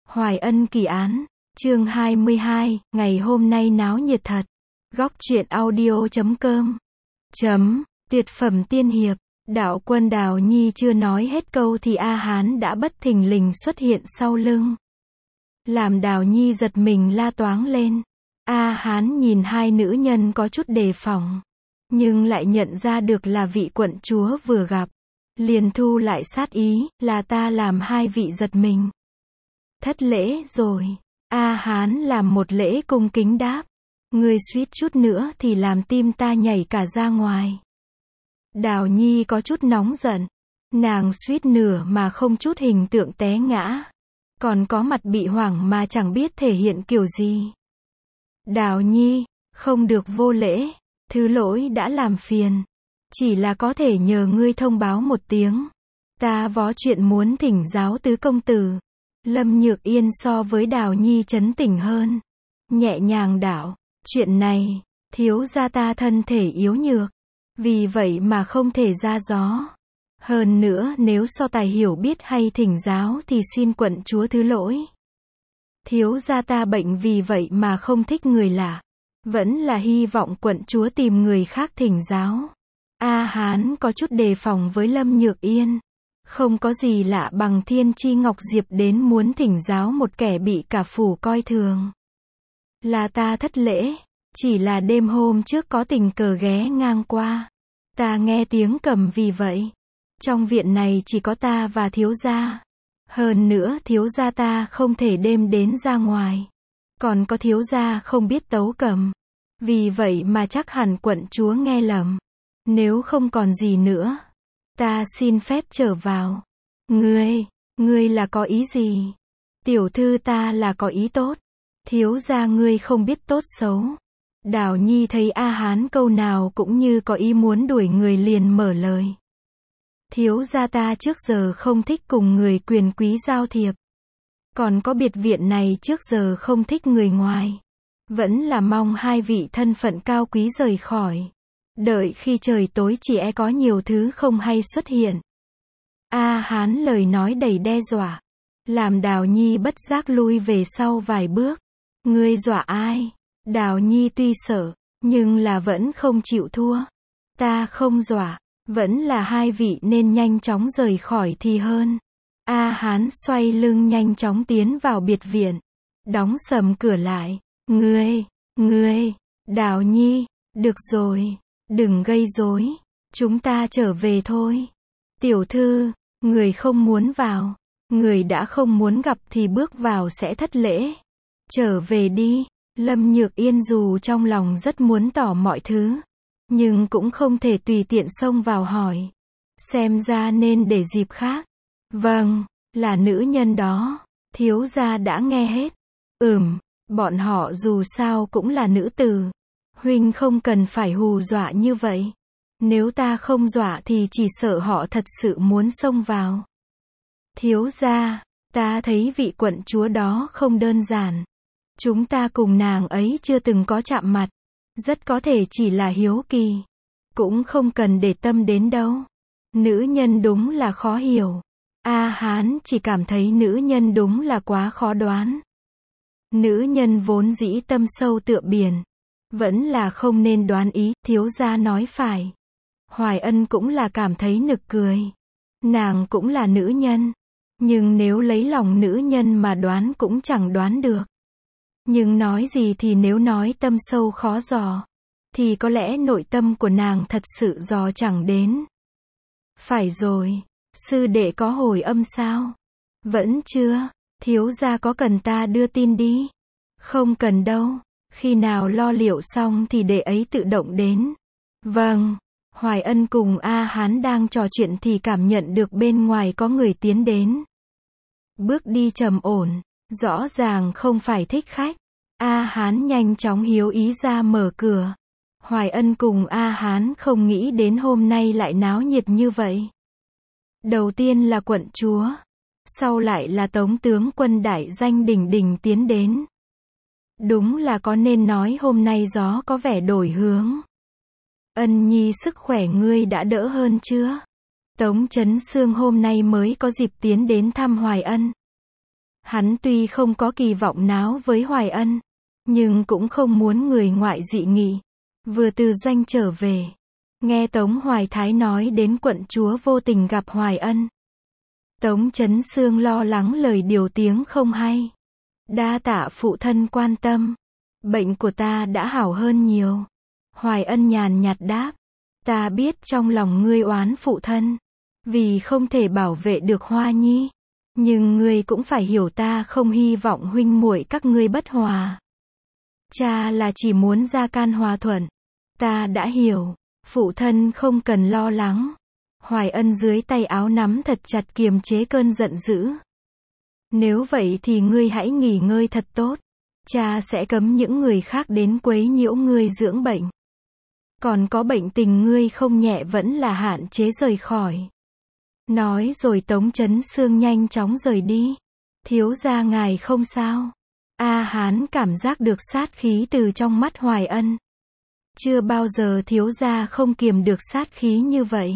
Hoài Ân kỳ án, chương 22, ngày hôm nay náo nhiệt thật. Góc truyện audio.com Tuyệt phẩm tiên hiệp. Đạo quân Đào Nhi chưa nói hết câu thì A Hán đã bất thình lình xuất hiện sau lưng. Làm Đào Nhi giật mình la toáng lên. A Hán nhìn hai nữ nhân có chút đề phòng, nhưng lại nhận ra được là vị quận chúa vừa gặp. Liền thu lại sát ý, là ta làm hai vị giật mình. Thất lễ rồi. A Hán làm một lễ cung kính đáp. Ngươi suýt chút nữa thì làm tim ta nhảy cả ra ngoài. Đào Nhi có chút nóng giận. Nàng suýt nửa mà không chút hình tượng té ngã. Còn có mặt bị hoảng mà chẳng biết thể hiện kiểu gì. Đào Nhi, không được vô lễ. Thứ lỗi đã làm phiền. Chỉ là có thể nhờ ngươi thông báo một tiếng. Ta vó chuyện muốn thỉnh giáo tứ công tử. Lâm Nhược Yên so với Đào Nhi trấn tĩnh hơn. Nhẹ nhàng đảo. Chuyện này, thiếu gia ta thân thể yếu nhược. Vì vậy mà không thể ra gió. Hơn nữa nếu so tài hiểu biết hay thỉnh giáo thì xin quận chúa thứ lỗi. Thiếu gia ta bệnh vì vậy mà không thích người lạ. Vẫn là hy vọng quận chúa tìm người khác thỉnh giáo. A Hán có chút đề phòng với Lâm Nhược Yên. Không có gì lạ bằng Thiên Chi Ngọc Diệp đến muốn thỉnh giáo một kẻ bị cả phủ coi thường. Là ta thất lễ. Chỉ là đêm hôm trước có tình cờ ghé ngang qua. Ta nghe tiếng cầm vì vậy. Trong viện này chỉ có ta và thiếu gia. Hơn nữa thiếu gia ta không thể đêm đến ra ngoài. Còn có thiếu gia không biết tấu cầm. Vì vậy mà chắc hẳn quận chúa nghe lầm. Nếu không còn gì nữa, ta xin phép trở vào. Ngươi là có ý gì? Tiểu thư ta là có ý tốt. Thiếu gia ngươi không biết tốt xấu. Đào Nhi thấy A Hán câu nào cũng như có ý muốn đuổi người liền mở lời. Thiếu gia ta trước giờ không thích cùng người quyền quý giao thiệp. Còn có biệt viện này trước giờ không thích người ngoài. Vẫn là mong hai vị thân phận cao quý rời khỏi. Đợi khi trời tối chỉ e có nhiều thứ không hay xuất hiện. A Hán lời nói đầy đe dọa. Làm Đào Nhi bất giác lui về sau vài bước. Ngươi dọa ai? Đào Nhi tuy sợ, nhưng là vẫn không chịu thua. Ta không dọa, vẫn là hai vị nên nhanh chóng rời khỏi thì hơn. A Hán xoay lưng nhanh chóng tiến vào biệt viện. Đóng sầm cửa lại. Ngươi, Đào Nhi, được rồi, đừng gây rối. Chúng ta trở về thôi. Tiểu thư, người không muốn vào. Người đã không muốn gặp thì bước vào sẽ thất lễ. Trở về đi. Lâm Nhược Yên dù trong lòng rất muốn tỏ mọi thứ, nhưng cũng không thể tùy tiện xông vào hỏi. Xem ra nên để dịp khác. Vâng, là nữ nhân đó. Thiếu gia đã nghe hết. Bọn họ dù sao cũng là nữ tử. Huynh không cần phải hù dọa như vậy. Nếu ta không dọa thì chỉ sợ họ thật sự muốn xông vào. Thiếu gia, ta thấy vị quận chúa đó không đơn giản. Chúng ta cùng nàng ấy chưa từng có chạm mặt. Rất có thể chỉ là hiếu kỳ. Cũng không cần để tâm đến đâu. Nữ nhân đúng là khó hiểu. A Hán chỉ cảm thấy nữ nhân đúng là quá khó đoán. Nữ nhân vốn dĩ tâm sâu tựa biển. Vẫn là không nên đoán ý, thiếu gia nói phải. Hoài Ân cũng là cảm thấy nực cười. Nàng cũng là nữ nhân. Nhưng nếu lấy lòng nữ nhân mà đoán cũng chẳng đoán được. Nhưng nói gì thì nếu nói tâm sâu khó dò, thì có lẽ nội tâm của nàng thật sự dò chẳng đến. Phải rồi, sư đệ có hồi âm sao? Vẫn chưa, thiếu gia có cần ta đưa tin đi? Không cần đâu, khi nào lo liệu xong thì đệ ấy tự động đến. Vâng, Hoài Ân cùng A Hán đang trò chuyện thì cảm nhận được bên ngoài có người tiến đến. Bước đi trầm ổn, rõ ràng không phải thích khách. A Hán nhanh chóng hiếu ý ra mở cửa. Hoài Ân cùng A Hán không nghĩ đến hôm nay lại náo nhiệt như vậy. Đầu tiên là quận chúa, sau lại là tống tướng quân đại danh đỉnh đỉnh tiến đến. Đúng là có nên nói hôm nay gió có vẻ đổi hướng. Ân Nhi sức khỏe ngươi đã đỡ hơn chưa? Tống Chấn Sương hôm nay mới có dịp tiến đến thăm Hoài Ân. Hắn tuy không có kỳ vọng náo với Hoài Ân, nhưng cũng không muốn người ngoại dị nghị. Vừa từ doanh trở về, nghe Tống Hoài Thái nói đến quận chúa vô tình gặp Hoài Ân. Tống Chấn Sương lo lắng lời điều tiếng không hay. Đa tạ phụ thân quan tâm. Bệnh của ta đã hảo hơn nhiều. Hoài Ân nhàn nhạt đáp. Ta biết trong lòng ngươi oán phụ thân, vì không thể bảo vệ được Hoa Nhi. Nhưng ngươi cũng phải hiểu ta không hy vọng huynh muội các ngươi bất hòa. Cha là chỉ muốn gia can hòa thuận. Ta đã hiểu. Phụ thân không cần lo lắng. Hoài Ân dưới tay áo nắm thật chặt kiềm chế cơn giận dữ. Nếu vậy thì ngươi hãy nghỉ ngơi thật tốt. Cha sẽ cấm những người khác đến quấy nhiễu ngươi dưỡng bệnh. Còn có bệnh tình ngươi không nhẹ vẫn là hạn chế rời khỏi. Nói rồi Tống Chấn Sương nhanh chóng rời đi. Thiếu gia ngài không sao. A Hán cảm giác được sát khí từ trong mắt Hoài Ân. Chưa bao giờ thiếu gia không kiềm được sát khí như vậy.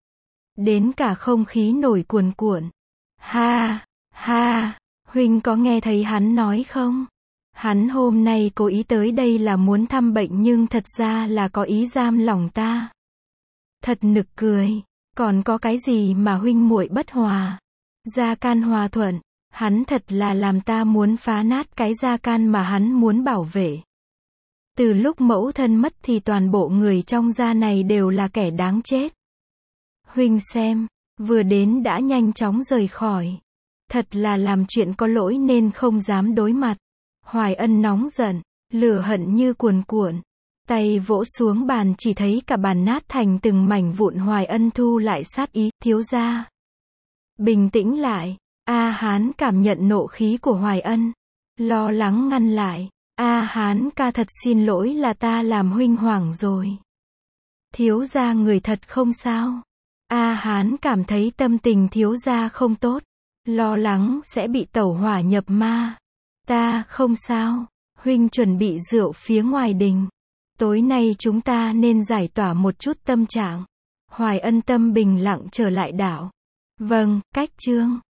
Đến cả không khí nổi cuồn cuộn. Ha, ha, huynh có nghe thấy hắn nói không? Hắn hôm nay cố ý tới đây là muốn thăm bệnh nhưng thật ra là có ý giam lòng ta. Thật nực cười. Còn có cái gì mà huynh muội bất hòa? Gia can hòa thuận. Hắn thật là làm ta muốn phá nát cái gia can mà hắn muốn bảo vệ. Từ lúc mẫu thân mất thì toàn bộ người trong gia này đều là kẻ đáng chết. Huynh xem, vừa đến đã nhanh chóng rời khỏi. Thật là làm chuyện có lỗi nên không dám đối mặt. Hoài Ân nóng giận, lửa hận như cuồn cuộn. Tay vỗ xuống bàn chỉ thấy cả bàn nát thành từng mảnh vụn. Hoài Ân thu lại sát ý, thiếu gia. Bình tĩnh lại. A Hán cảm nhận nộ khí của Hoài Ân. Lo lắng ngăn lại. A Hán ca thật xin lỗi là ta làm huynh hoảng rồi. Thiếu gia người thật không sao. A Hán cảm thấy tâm tình thiếu gia không tốt. Lo lắng sẽ bị tẩu hỏa nhập ma. Ta không sao. Huynh chuẩn bị rượu phía ngoài đình. Tối nay chúng ta nên giải tỏa một chút tâm trạng. Hoài Ân tâm bình lặng trở lại đảo. Vâng, cách chương.